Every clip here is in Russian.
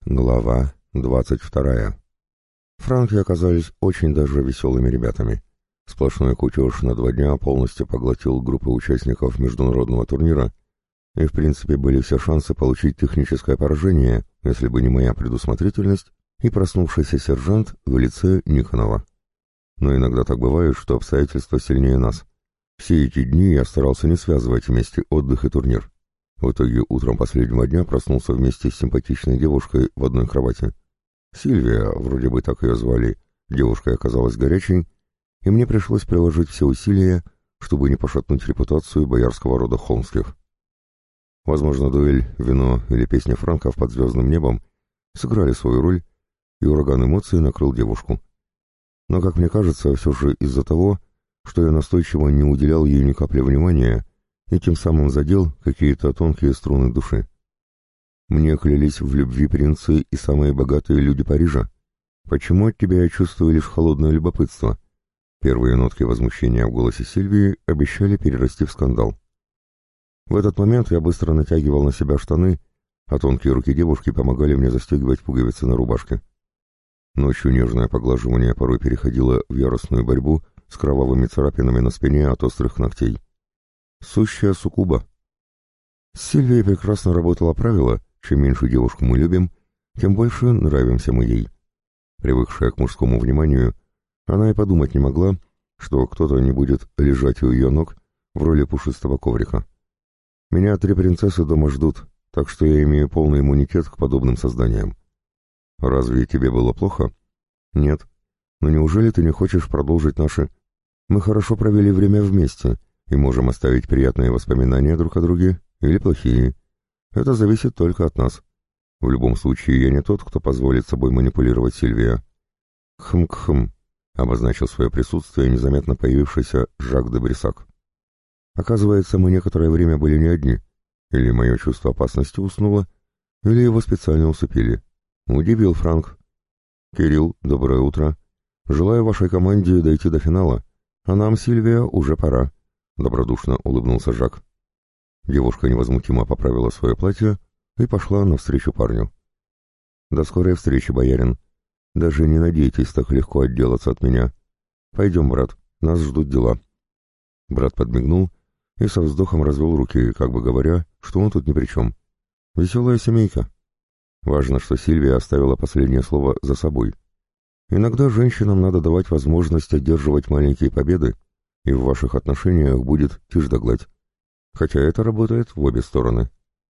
Глава 22. Франки оказались очень даже веселыми ребятами. Сплошной кутеж на 2 дня полностью поглотил группы участников международного турнира, и в принципе были все шансы получить техническое поражение, если бы не моя предусмотрительность и проснувшийся сержант в лице Никонова. Но иногда так бывает, что обстоятельства сильнее нас. Все эти дни я старался не связывать вместе отдых и турнир. В итоге утром последнего дня проснулся вместе с симпатичной девушкой в одной кровати. Сильвия, вроде бы так ее звали, девушка оказалась горячей, и мне пришлось приложить все усилия, чтобы не пошатнуть репутацию боярского рода Холмских. Возможно, дуэль, вино или песня франков под звездным небом сыграли свою роль, и ураган эмоций накрыл девушку. Но, как мне кажется, все же из-за того, что я настойчиво не уделял ей ни капли внимания, и тем самым задел какие-то тонкие струны души. Мне клялись в любви принцы и самые богатые люди Парижа. Почему от тебя я чувствую лишь холодное любопытство? Первые нотки возмущения в голосе Сильвии обещали перерасти в скандал. В этот момент я быстро натягивал на себя штаны, а тонкие руки девушки помогали мне застегивать пуговицы на рубашке. Ночью нежное поглаживание порой переходило в яростную борьбу с кровавыми царапинами на спине от острых ногтей. Сущая суккуба. С Сильвией прекрасно работало правило: чем меньше девушку мы любим, тем больше нравимся мы ей. Привыкшая к мужскому вниманию, она и подумать не могла, что кто-то не будет лежать у ее ног в роли пушистого коврика. Меня 3 принцессы дома ждут, так что я имею полный иммунитет к подобным созданиям. Разве тебе было плохо? Нет. Но неужели ты не хочешь продолжить наши... Мы хорошо провели время вместе и можем оставить приятные воспоминания друг о друге или плохие. Это зависит только от нас. В любом случае, я не тот, кто позволит собой манипулировать, Сильвия. Хм-хм, обозначил свое присутствие незаметно появившийся Жак де Брисак. Оказывается, мы некоторое время были не одни. Или мое чувство опасности уснуло, или его специально усыпили. Удивил Франк. Кирилл, доброе утро. Желаю вашей команде дойти до финала, а нам, Сильвия, уже пора. Добродушно улыбнулся Жак. Девушка невозмутимо поправила свое платье и пошла навстречу парню. «До скорой встречи, боярин. Даже не надейтесь так легко отделаться от меня. Пойдем, брат, нас ждут дела». Брат подмигнул и со вздохом развел руки, как бы говоря, что он тут ни при чем. Веселая семейка. Важно, что Сильвия оставила последнее слово за собой. Иногда женщинам надо давать возможность одерживать маленькие победы, и в ваших отношениях будет тишь да гладь. Хотя это работает в обе стороны.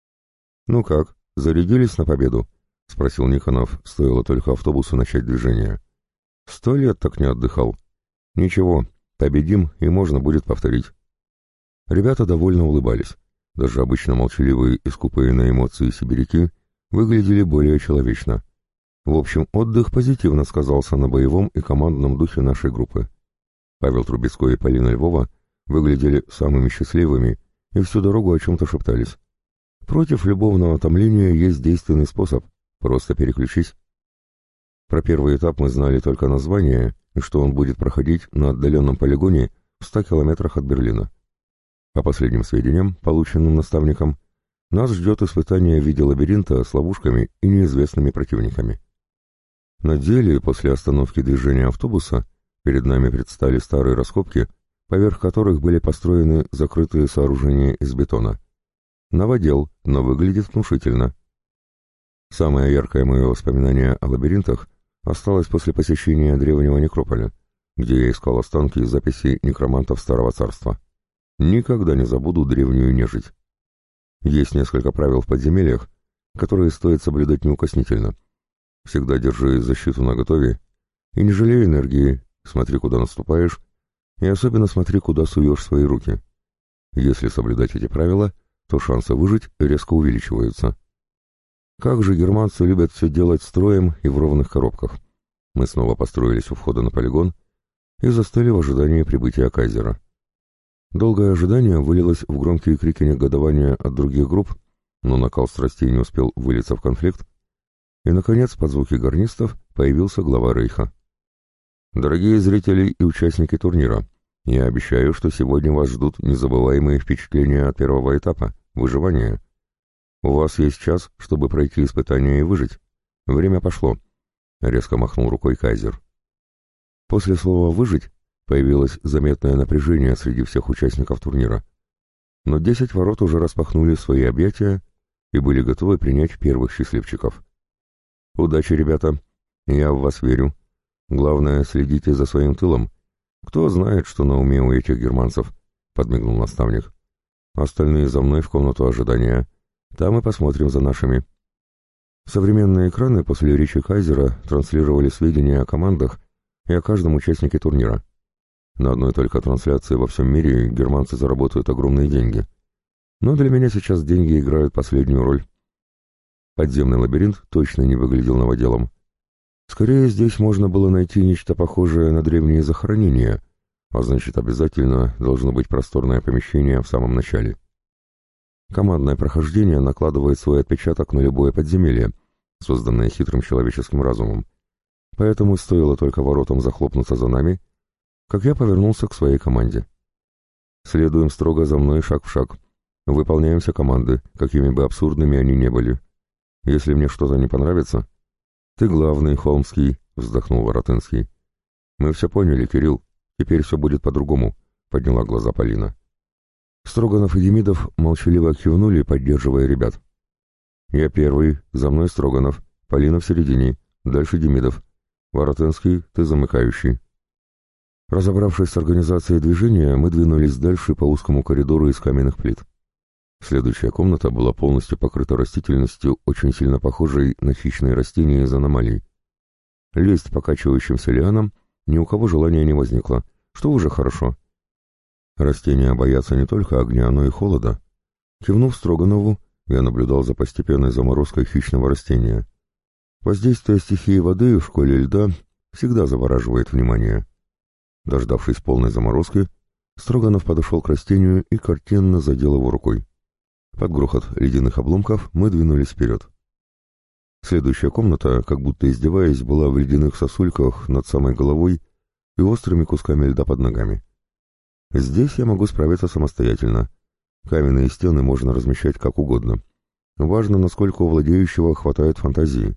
«Ну как, зарядились на победу?» — спросил Никонов, стоило только автобусу начать движение. 100 лет так не отдыхал. Ничего, победим, и можно будет повторить». Ребята довольно улыбались. Даже обычно молчаливые и скупые на эмоции сибиряки выглядели более человечно. В общем, отдых позитивно сказался на боевом и командном духе нашей группы. Павел Трубецкой и Полина Львова выглядели самыми счастливыми и всю дорогу о чем-то шептались. Против любовного томления есть действенный способ — просто переключись. Про первый этап мы знали только название и что он будет проходить на отдаленном полигоне в 100 километрах от Берлина. По последним сведениям, полученным наставником, нас ждет испытание в виде лабиринта с ловушками и неизвестными противниками. На деле, после остановки движения автобуса, перед нами предстали старые раскопки, поверх которых были построены закрытые сооружения из бетона. Новодел, но выглядит внушительно. Самое яркое мое воспоминание о лабиринтах осталось после посещения древнего некрополя, где я искал останки и записи некромантов Старого Царства. Никогда не забуду древнюю нежить. Есть несколько правил в подземельях, которые стоит соблюдать неукоснительно. Всегда держи защиту наготове и не жалей энергии, смотри, куда наступаешь, и особенно смотри, куда суешь свои руки. Если соблюдать эти правила, то шансы выжить резко увеличиваются. Как же германцы любят все делать строем и в ровных коробках. Мы снова построились у входа на полигон и застыли в ожидании прибытия кайзера. Долгое ожидание вылилось в громкие крики негодования от других групп, но накал страстей не успел вылиться в конфликт, и, наконец, под звуки гарнистов появился глава рейха. «Дорогие зрители и участники турнира, я обещаю, что сегодня вас ждут незабываемые впечатления от первого этапа — выживания. У вас есть час, чтобы пройти испытание и выжить. Время пошло», — резко махнул рукой кайзер. После слова «выжить» появилось заметное напряжение среди всех участников турнира. Но 10 ворот уже распахнули свои объятия и были готовы принять первых счастливчиков. «Удачи, ребята! Я в вас верю. Главное, следите за своим тылом. Кто знает, что на уме у этих германцев», — подмигнул наставник. «Остальные за мной в комнату ожидания. Там и посмотрим за нашими». Современные экраны после речи кайзера транслировали сведения о командах и о каждом участнике турнира. На одной только трансляции во всем мире германцы заработают огромные деньги. Но для меня сейчас деньги играют последнюю роль. Подземный лабиринт точно не выглядел новоделом. Скорее, здесь можно было найти нечто похожее на древние захоронения, а значит, обязательно должно быть просторное помещение в самом начале. Командное прохождение накладывает свой отпечаток на любое подземелье, созданное хитрым человеческим разумом. Поэтому стоило только воротам захлопнуться за нами, как я повернулся к своей команде. Следуем строго за мной шаг в шаг. Выполняем все команды, какими бы абсурдными они ни были. Если мне что-то не понравится... «Ты главный, Холмский», — вздохнул Воротынский. «Мы все поняли, Кирилл. Теперь все будет по-другому», — подняла глаза Полина. Строганов и Демидов молчаливо кивнули, поддерживая ребят. «Я первый, за мной Строганов, Полина в середине, дальше Демидов. Воротынский, ты замыкающий». Разобравшись с организацией движения, мы двинулись дальше по узкому коридору из каменных плит. Следующая комната была полностью покрыта растительностью, очень сильно похожей на хищные растения из аномалий. Лезть по качающимся лианам ни у кого желания не возникло, что уже хорошо. Растения боятся не только огня, но и холода. Кивнув Строганову, я наблюдал за постепенной заморозкой хищного растения. Воздействие стихии воды в школе льда всегда завораживает внимание. Дождавшись полной заморозки, Строганов подошел к растению и картинно задел его рукой. Под грохот ледяных обломков мы двинулись вперед. Следующая комната, как будто издеваясь, была в ледяных сосульках над самой головой и острыми кусками льда под ногами. Здесь я могу справиться самостоятельно. Каменные стены можно размещать как угодно. Важно, насколько у владеющего хватает фантазии.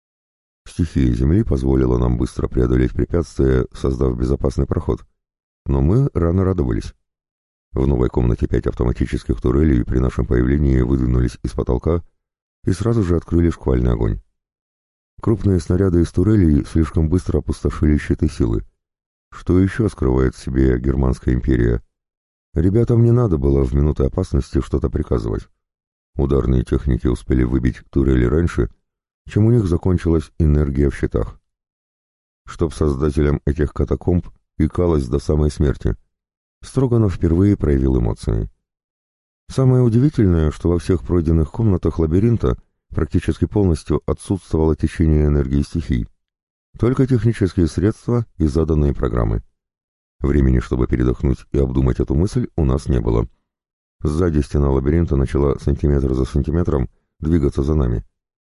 Стихия Земли позволила нам быстро преодолеть препятствия, создав безопасный проход. Но мы рано радовались. В новой комнате 5 автоматических турелей при нашем появлении выдвинулись из потолка и сразу же открыли шквальный огонь. Крупные снаряды из турелей слишком быстро опустошили щиты силы. Что еще скрывает в себе Германская империя? Ребятам не надо было в минуты опасности что-то приказывать. Ударные техники успели выбить турели раньше, чем у них закончилась энергия в щитах. Чтоб создателям этих катакомб икалось до самой смерти. Строганов впервые проявил эмоции. Самое удивительное, что во всех пройденных комнатах лабиринта практически полностью отсутствовало течение энергии стихий. Только технические средства и заданные программы. Времени, чтобы передохнуть и обдумать эту мысль, у нас не было. Сзади стена лабиринта начала сантиметр за сантиметром двигаться за нами.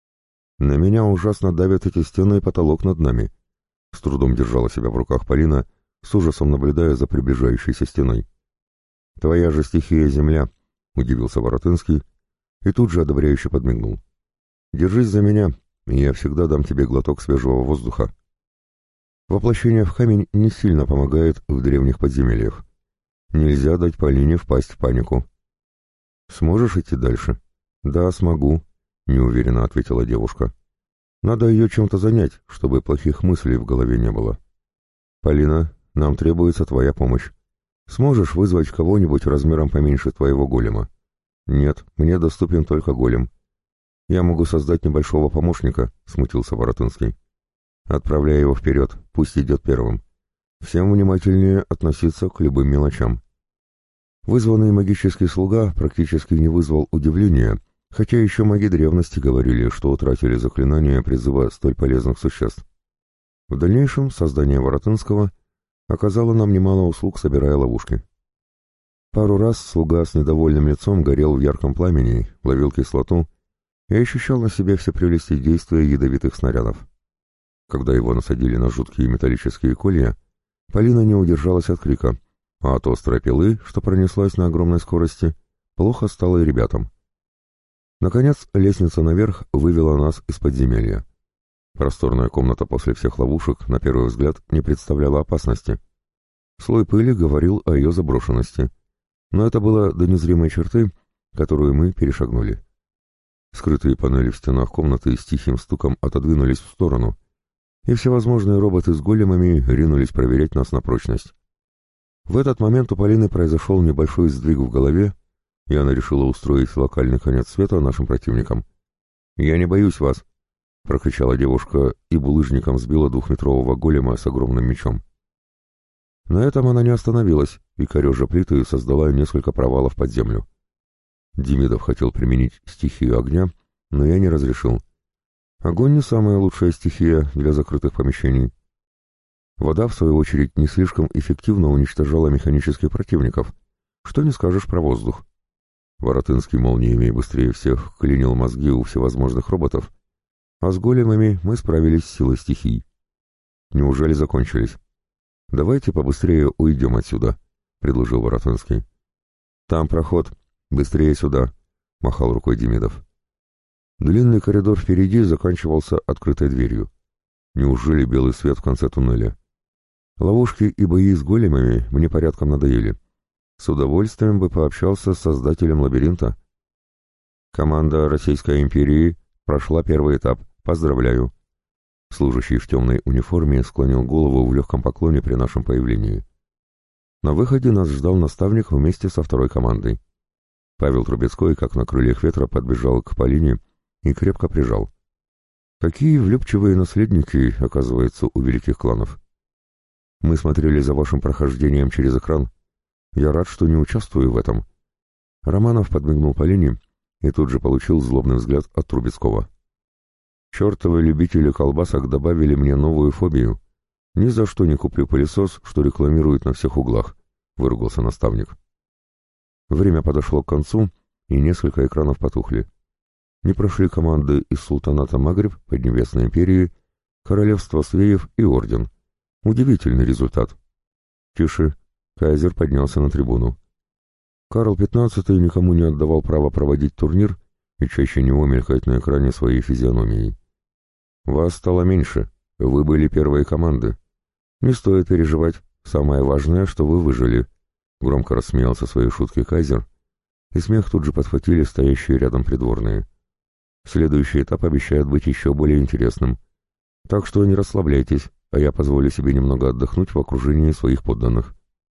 На меня ужасно давят эти стены и потолок над нами. С трудом держала себя в руках Полина, с ужасом наблюдая за приближающейся стеной. «Твоя же стихия земля», — удивился Воротынский и тут же одобряюще подмигнул. «Держись за меня, и я всегда дам тебе глоток свежего воздуха». Воплощение в камень не сильно помогает в древних подземельях. Нельзя дать Полине впасть в панику. «Сможешь идти дальше?» «Да, смогу», — неуверенно ответила девушка. «Надо ее чем-то занять, чтобы плохих мыслей в голове не было». «Полина, нам требуется твоя помощь. Сможешь вызвать кого-нибудь размером поменьше твоего голема?» «Нет, мне доступен только голем. Я могу создать небольшого помощника», — смутился Воротынский. «Отправляй его вперед, пусть идет первым. Всем внимательнее относиться к любым мелочам». Вызванный магический слуга практически не вызвал удивления, хотя еще маги древности говорили, что утратили заклинание призыва столь полезных существ. В дальнейшем создание Воротынского оказало нам немало услуг, собирая ловушки. Пару раз слуга с недовольным лицом горел в ярком пламени, ловил кислоту и ощущал на себе все прелести действия ядовитых снарядов. Когда его насадили на жуткие металлические колья, Полина не удержалась от крика, а от острой пилы, что пронеслась на огромной скорости, плохо стало и ребятам. Наконец, лестница наверх вывела нас из подземелья. Просторная комната после всех ловушек, на первый взгляд, не представляла опасности. Слой пыли говорил о ее заброшенности, но это было до незримой черты, которую мы перешагнули. Скрытые панели в стенах комнаты с тихим стуком отодвинулись в сторону, и всевозможные роботы с големами ринулись проверять нас на прочность. В этот момент у Полины произошел небольшой сдвиг в голове, и она решила устроить локальный конец света нашим противникам. «Я не боюсь вас», — прокричала девушка и булыжником сбила двухметрового голема с огромным мечом. На этом она не остановилась, и, корежа плиты, создала несколько провалов под землю. Демидов хотел применить стихию огня, но я не разрешил. Огонь не самая лучшая стихия для закрытых помещений. Вода, в свою очередь, не слишком эффективно уничтожала механических противников. Что не скажешь про воздух. Воротынский молниями быстрее всех клинил мозги у всевозможных роботов, а с големами мы справились с силой стихий. Неужели закончились? «Давайте побыстрее уйдем отсюда», — предложил Воротынский. «Там проход. Быстрее сюда», — махал рукой Демидов. Длинный коридор впереди заканчивался открытой дверью. Неужели белый свет в конце туннеля? Ловушки и бои с големами мне порядком надоели. С удовольствием бы пообщался с создателем лабиринта. Команда Российской империи прошла первый этап. Поздравляю. Служащий в темной униформе склонил голову в легком поклоне при нашем появлении. На выходе нас ждал наставник вместе со второй командой. Павел Трубецкой, как на крыльях ветра, подбежал к Полине и крепко прижал. Какие влюбчивые наследники, оказывается, у великих кланов. Мы смотрели за вашим прохождением через экран. Я рад, что не участвую в этом. Романов подмигнул Полине и тут же получил злобный взгляд от Трубецкого. Чертовы любители колбасок добавили мне новую фобию. Ни за что не куплю пылесос, что рекламируют на всех углах, выругался наставник. Время подошло к концу, и несколько экранов потухли. Не прошли команды из султаната Магриб, Поднебесной империи, королевства Свеев и орден. Удивительный результат. Тише. Кайзер поднялся на трибуну. Карл XV никому не отдавал права проводить турнир и чаще него мелькать на экране своей физиономией. Вас стало меньше. Вы были первой команды. Не стоит переживать. Самое важное, что вы выжили. Громко рассмеялся своей шутки Кайзер, и смех тут же подхватили стоящие рядом придворные. Следующий этап обещает быть еще более интересным. Так что не расслабляйтесь, а я позволю себе немного отдохнуть в окружении своих подданных.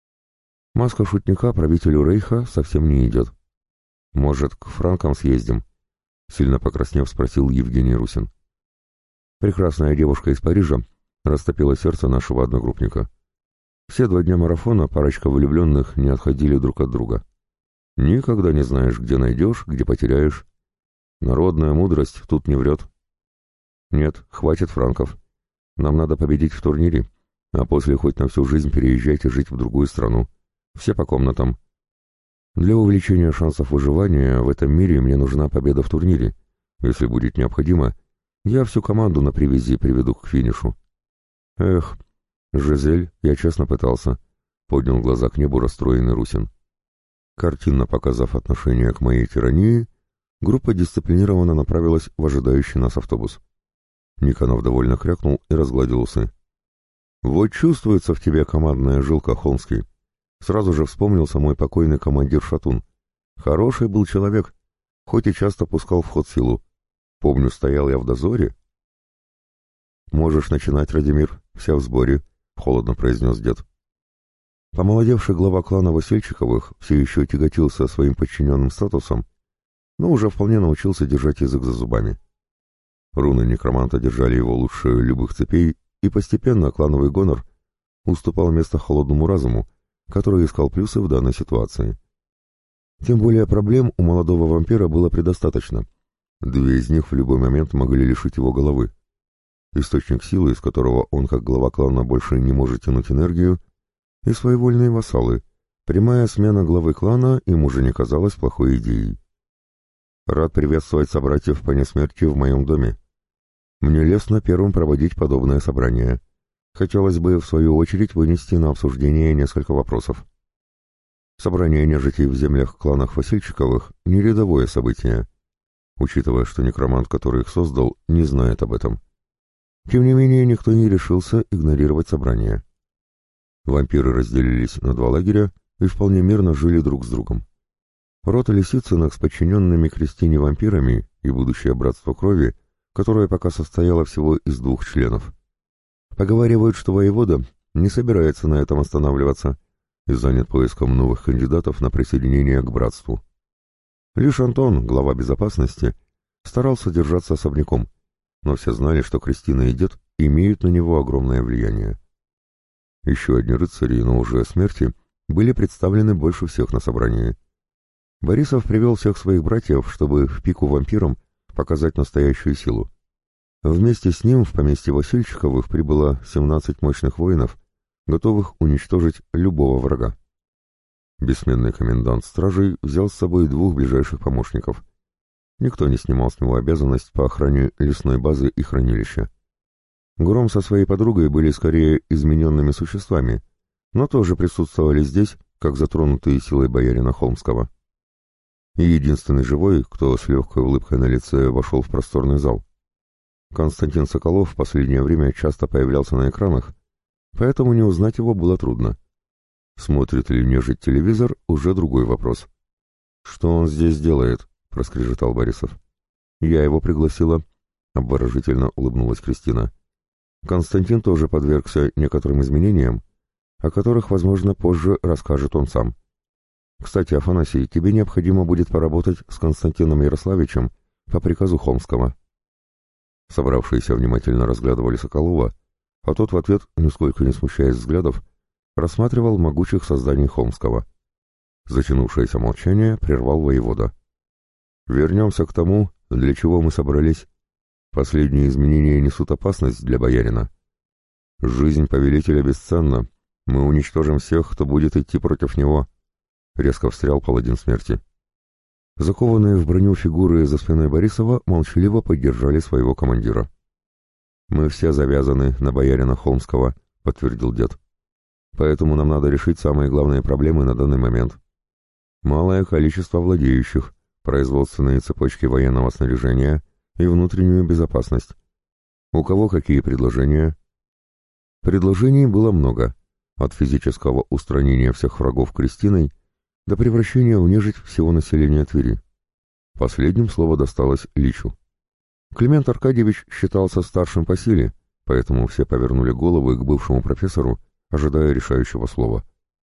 Маска шутника правителю Рейха совсем не идет. Может, к франкам съездим? Сильно покраснев, спросил Евгений Русин. Прекрасная девушка из Парижа растопила сердце нашего одногруппника. Все 2 дня марафона парочка влюбленных не отходили друг от друга. Никогда не знаешь, где найдешь, где потеряешь. Народная мудрость тут не врет. Нет, хватит франков. Нам надо победить в турнире, а после хоть на всю жизнь переезжайте жить в другую страну. Все по комнатам. Для увеличения шансов выживания в этом мире мне нужна победа в турнире. Если будет необходимо, я всю команду на привязи приведу к финишу. Эх, Жизель, я честно пытался. Поднял глаза к небу расстроенный Русин. Картинно показав отношение к моей тирании, группа дисциплинированно направилась в ожидающий нас автобус. Никонов довольно крякнул и разгладил усы. «Вот чувствуется в тебе командная жилка, Холмский. Сразу же вспомнился мой покойный командир Шатун. Хороший был человек, хоть и часто пускал в ход силу. Помню, стоял я в дозоре». «Можешь начинать, Радимир, все в сборе», — холодно произнес дед. Помолодевший глава клана Васильчиковых все еще тяготился своим подчиненным статусом, но уже вполне научился держать язык за зубами. Руны некроманта держали его лучше любых цепей, и постепенно клановый гонор уступал место холодному разуму, который искал плюсы в данной ситуации. Тем более проблем у молодого вампира было предостаточно. 2 из них в любой момент могли лишить его головы. Источник силы, из которого он, как глава клана, больше не может тянуть энергию, и своевольные вассалы. Прямая смена главы клана им уже не казалась плохой идеей. Рад приветствовать собратьев по несмерти в моем доме. Мне лестно первым проводить подобное собрание. Хотелось бы, в свою очередь, вынести на обсуждение несколько вопросов. Собрание нежити в землях кланах Васильчиковых — не рядовое событие, учитывая, что некромант, который их создал, не знает об этом. Тем не менее, никто не решился игнорировать собрание. Вампиры разделились на два лагеря и вполне мирно жили друг с другом. Род Лисицыных с подчиненными Кристине вампирами и будущее братство крови, которое пока состояло всего из 2 членов. Поговаривают, что воевода не собирается на этом останавливаться и занят поиском новых кандидатов на присоединение к братству. Лишь Антон, глава безопасности, старался держаться особняком, но все знали, что Кристина и дед имеют на него огромное влияние. Еще одни рыцари, но уже смерти, были представлены больше всех на собрании. Борисов привел всех своих братьев, чтобы в пику вампирам показать настоящую силу. Вместе с ним в поместье Васильчиковых прибыло 17 мощных воинов, готовых уничтожить любого врага. Бессменный комендант стражей взял с собой 2 ближайших помощников. Никто не снимал с него обязанность по охране лесной базы и хранилища. Гром со своей подругой были скорее измененными существами, но тоже присутствовали здесь, как затронутые силой боярина Холмского. И единственный живой, кто с легкой улыбкой на лице вошел в просторный зал. Константин Соколов в последнее время часто появлялся на экранах, поэтому не узнать его было трудно. Смотрит ли нежить телевизор — уже другой вопрос. «Что он здесь делает?» — проскрежетал Борисов. «Я его пригласила», — обворожительно улыбнулась Кристина. Константин тоже подвергся некоторым изменениям, о которых, возможно, позже расскажет он сам. «Кстати, Афанасий, тебе необходимо будет поработать с Константином Ярославичем по приказу Холмского». Собравшиеся внимательно разглядывали Соколова, а тот в ответ, нисколько не смущаясь взглядов, рассматривал могучих созданий Холмского. Затянувшееся молчание прервал воевода. «Вернемся к тому, для чего мы собрались. Последние изменения несут опасность для боярина. Жизнь повелителя бесценна, мы уничтожим всех, кто будет идти против него», — резко встрял паладин смерти. Закованные в броню фигуры за спиной Борисова молчаливо поддержали своего командира. «Мы все завязаны на боярина Холмского», — подтвердил дед. «Поэтому нам надо решить самые главные проблемы на данный момент. Малое количество владеющих, производственные цепочки военного снаряжения и внутреннюю безопасность. У кого какие предложения?» Предложений было много, от физического устранения всех врагов Кристиной до превращения в нежить всего населения Твери. Последним слово досталось Личу. Климент Аркадьевич считался старшим по силе, поэтому все повернули головы к бывшему профессору, ожидая решающего слова.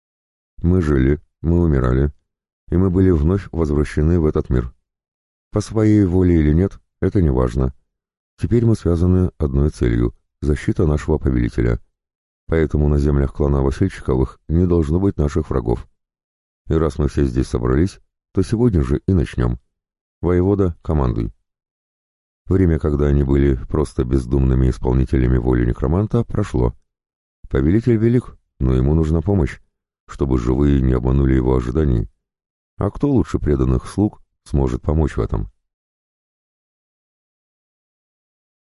«Мы жили, мы умирали, и мы были вновь возвращены в этот мир. По своей воле или нет, это не важно. Теперь мы связаны одной целью — защита нашего повелителя. Поэтому на землях клана Васильчиковых не должно быть наших врагов. И раз мы все здесь собрались, то сегодня же и начнем. Воевода, командуй». Время, когда они были просто бездумными исполнителями воли некроманта, прошло. Повелитель велик, но ему нужна помощь, чтобы живые не обманули его ожиданий. А кто лучше преданных слуг сможет помочь в этом?